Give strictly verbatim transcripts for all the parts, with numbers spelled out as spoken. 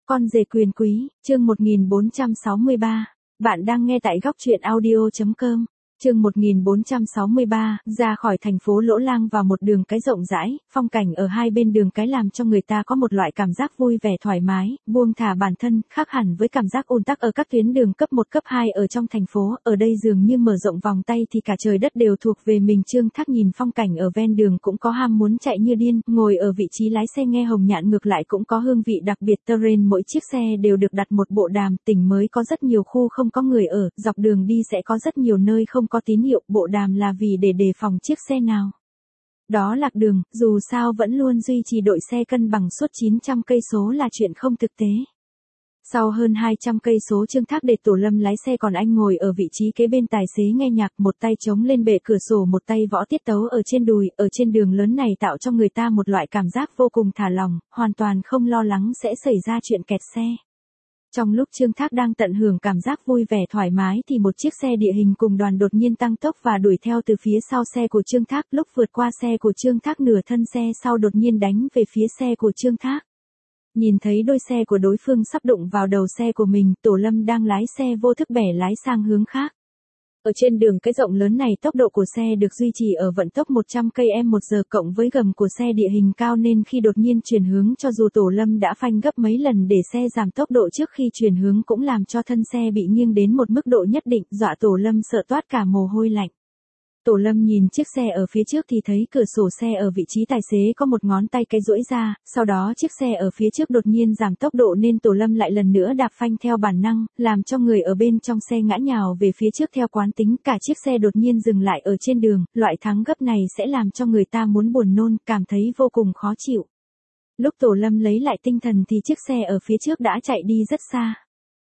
Con rể quyền quý, chương một nghìn bốn trăm sáu mươi ba. Bạn đang nghe tại góc truyện audio chấm com. Chương một nghìn bốn trăm sáu mươi ba, ra khỏi thành phố Lỗ Lang vào một đường cái rộng rãi, phong cảnh ở hai bên đường cái làm cho người ta có một loại cảm giác vui vẻ thoải mái, buông thả bản thân, khác hẳn với cảm giác ùn tắc ở các tuyến đường cấp một cấp hai ở trong thành phố, ở đây dường như mở rộng vòng tay thì cả trời đất đều thuộc về mình. Trương Thác nhìn phong cảnh ở ven đường cũng có ham muốn chạy như điên, ngồi ở vị trí lái xe nghe Hồng Nhạn ngược lại cũng có hương vị đặc biệt. Terrain mỗi chiếc xe đều được đặt một bộ đàm, tỉnh mới có rất nhiều khu không có người ở, dọc đường đi sẽ có rất nhiều nơi không có tín hiệu, bộ đàm là vì để đề phòng chiếc xe nào đó lạc đường, dù sao vẫn luôn duy trì đội xe cân bằng suốt chín trăm cây số là chuyện không thực tế. Sau hơn hai trăm cây số Trương Thác để Tổ Lâm lái xe còn anh ngồi ở vị trí kế bên tài xế nghe nhạc, một tay chống lên bệ cửa sổ một tay võ tiết tấu ở trên đùi, ở trên đường lớn này tạo cho người ta một loại cảm giác vô cùng thả lỏng, hoàn toàn không lo lắng sẽ xảy ra chuyện kẹt xe. Trong lúc Trương Thác đang tận hưởng cảm giác vui vẻ thoải mái thì một chiếc xe địa hình cùng đoàn đột nhiên tăng tốc và đuổi theo từ phía sau xe của Trương Thác. Lúc vượt qua xe của Trương Thác, nửa thân xe sau đột nhiên đánh về phía xe của Trương Thác. Nhìn thấy đôi xe của đối phương sắp đụng vào đầu xe của mình, Tổ Lâm đang lái xe vô thức bẻ lái sang hướng khác. Ở trên đường cái rộng lớn này tốc độ của xe được duy trì ở vận tốc một trăm ki lô mét một giờ cộng với gầm của xe địa hình cao nên khi đột nhiên chuyển hướng cho dù Tổ Lâm đã phanh gấp mấy lần để xe giảm tốc độ trước khi chuyển hướng cũng làm cho thân xe bị nghiêng đến một mức độ nhất định, dọa Tổ Lâm sợ toát cả mồ hôi lạnh. Tổ Lâm nhìn chiếc xe ở phía trước thì thấy cửa sổ xe ở vị trí tài xế có một ngón tay cái duỗi ra, sau đó chiếc xe ở phía trước đột nhiên giảm tốc độ nên Tổ Lâm lại lần nữa đạp phanh theo bản năng, làm cho người ở bên trong xe ngã nhào về phía trước theo quán tính, cả chiếc xe đột nhiên dừng lại ở trên đường, loại thắng gấp này sẽ làm cho người ta muốn buồn nôn, cảm thấy vô cùng khó chịu. Lúc Tổ Lâm lấy lại tinh thần thì chiếc xe ở phía trước đã chạy đi rất xa.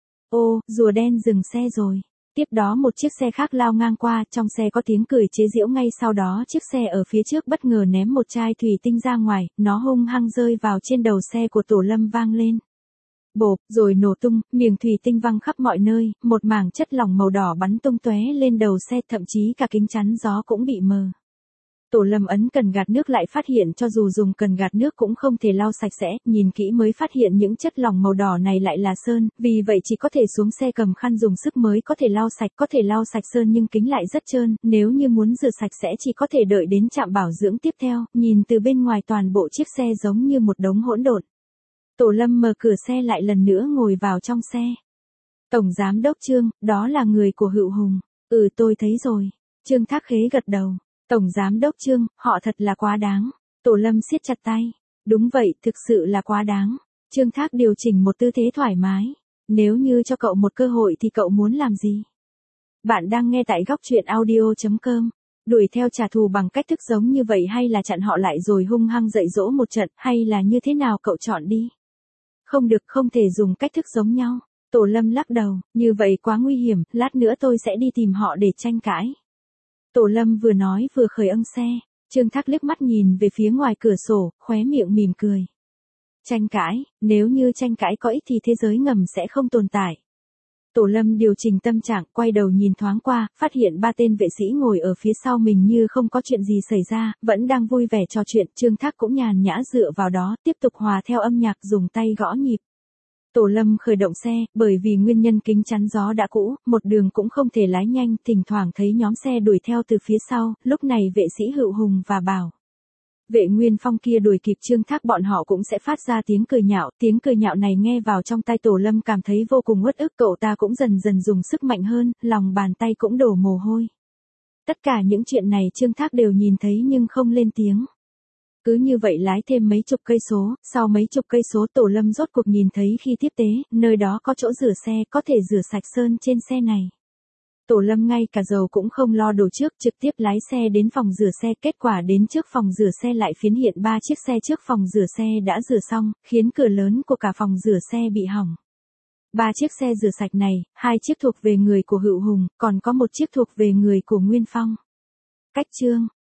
Ô, rùa đen dừng xe rồi. Tiếp đó một chiếc xe khác lao ngang qua, trong xe có tiếng cười chế giễu, ngay sau đó chiếc xe ở phía trước bất ngờ ném một chai thủy tinh ra ngoài, nó hung hăng rơi vào trên đầu xe của Tổ Lâm vang lên. Bộp, rồi nổ tung, miệng thủy tinh văng khắp mọi nơi, một mảng chất lỏng màu đỏ bắn tung tóe lên đầu xe, thậm chí cả kính chắn gió cũng bị mờ. Tổ Lâm ấn cần gạt nước lại phát hiện cho dù dùng cần gạt nước cũng không thể lau sạch sẽ, nhìn kỹ mới phát hiện những chất lỏng màu đỏ này lại là sơn, vì vậy chỉ có thể xuống xe cầm khăn dùng sức mới có thể lau sạch, có thể lau sạch sơn nhưng kính lại rất trơn, nếu như muốn rửa sạch sẽ chỉ có thể đợi đến trạm bảo dưỡng tiếp theo, nhìn từ bên ngoài toàn bộ chiếc xe giống như một đống hỗn độn. Tổ Lâm mở cửa xe lại lần nữa ngồi vào trong xe. Tổng Giám đốc Trương, đó là người của Hựu Hùng. Ừ, tôi thấy rồi. Trương Thác khế gật đầu. Tổng Giám đốc Trương, họ thật là quá đáng. Tổ Lâm siết chặt tay. Đúng vậy, thực sự là quá đáng. Trương Thác điều chỉnh một tư thế thoải mái. Nếu như cho cậu một cơ hội thì cậu muốn làm gì? Bạn đang nghe tại góc truyện audio chấm com. Đuổi theo trả thù bằng cách thức giống như vậy hay là chặn họ lại rồi hung hăng dạy dỗ một trận, hay là như thế nào cậu chọn đi? Không được, không thể dùng cách thức giống nhau. Tổ Lâm lắc đầu, như vậy quá nguy hiểm, lát nữa tôi sẽ đi tìm họ để tranh cãi. Tổ Lâm vừa nói vừa khởi âng xe. Trương Thác liếc mắt nhìn về phía ngoài cửa sổ, khóe miệng mỉm cười. Tranh cãi, nếu như tranh cãi có ích thì thế giới ngầm sẽ không tồn tại. Tổ Lâm điều chỉnh tâm trạng, quay đầu nhìn thoáng qua, phát hiện ba tên vệ sĩ ngồi ở phía sau mình như không có chuyện gì xảy ra, vẫn đang vui vẻ trò chuyện. Trương Thác cũng nhàn nhã dựa vào đó, tiếp tục hòa theo âm nhạc, dùng tay gõ nhịp. Tổ Lâm khởi động xe, bởi vì nguyên nhân kính chắn gió đã cũ, một đường cũng không thể lái nhanh, thỉnh thoảng thấy nhóm xe đuổi theo từ phía sau, lúc này vệ sĩ Hựu Hùng và Bảo Vệ Nguyên Phong kia đuổi kịp Trương Thác, bọn họ cũng sẽ phát ra tiếng cười nhạo, tiếng cười nhạo này nghe vào trong tai Tổ Lâm cảm thấy vô cùng uất ức, cậu ta cũng dần dần dùng sức mạnh hơn, lòng bàn tay cũng đổ mồ hôi. Tất cả những chuyện này Trương Thác đều nhìn thấy nhưng không lên tiếng. Cứ như vậy lái thêm mấy chục cây số, sau mấy chục cây số Tổ Lâm rốt cuộc nhìn thấy khi tiếp tế, nơi đó có chỗ rửa xe, có thể rửa sạch sơn trên xe này. Tổ Lâm ngay cả dầu cũng không lo đổ trước, trực tiếp lái xe đến phòng rửa xe, kết quả đến trước phòng rửa xe lại phiến hiện ba chiếc xe trước phòng rửa xe đã rửa xong, khiến cửa lớn của cả phòng rửa xe bị hỏng. Ba chiếc xe rửa sạch này, hai chiếc thuộc về người của Hựu Hùng, còn có một chiếc thuộc về người của Nguyên Phong. Cách chương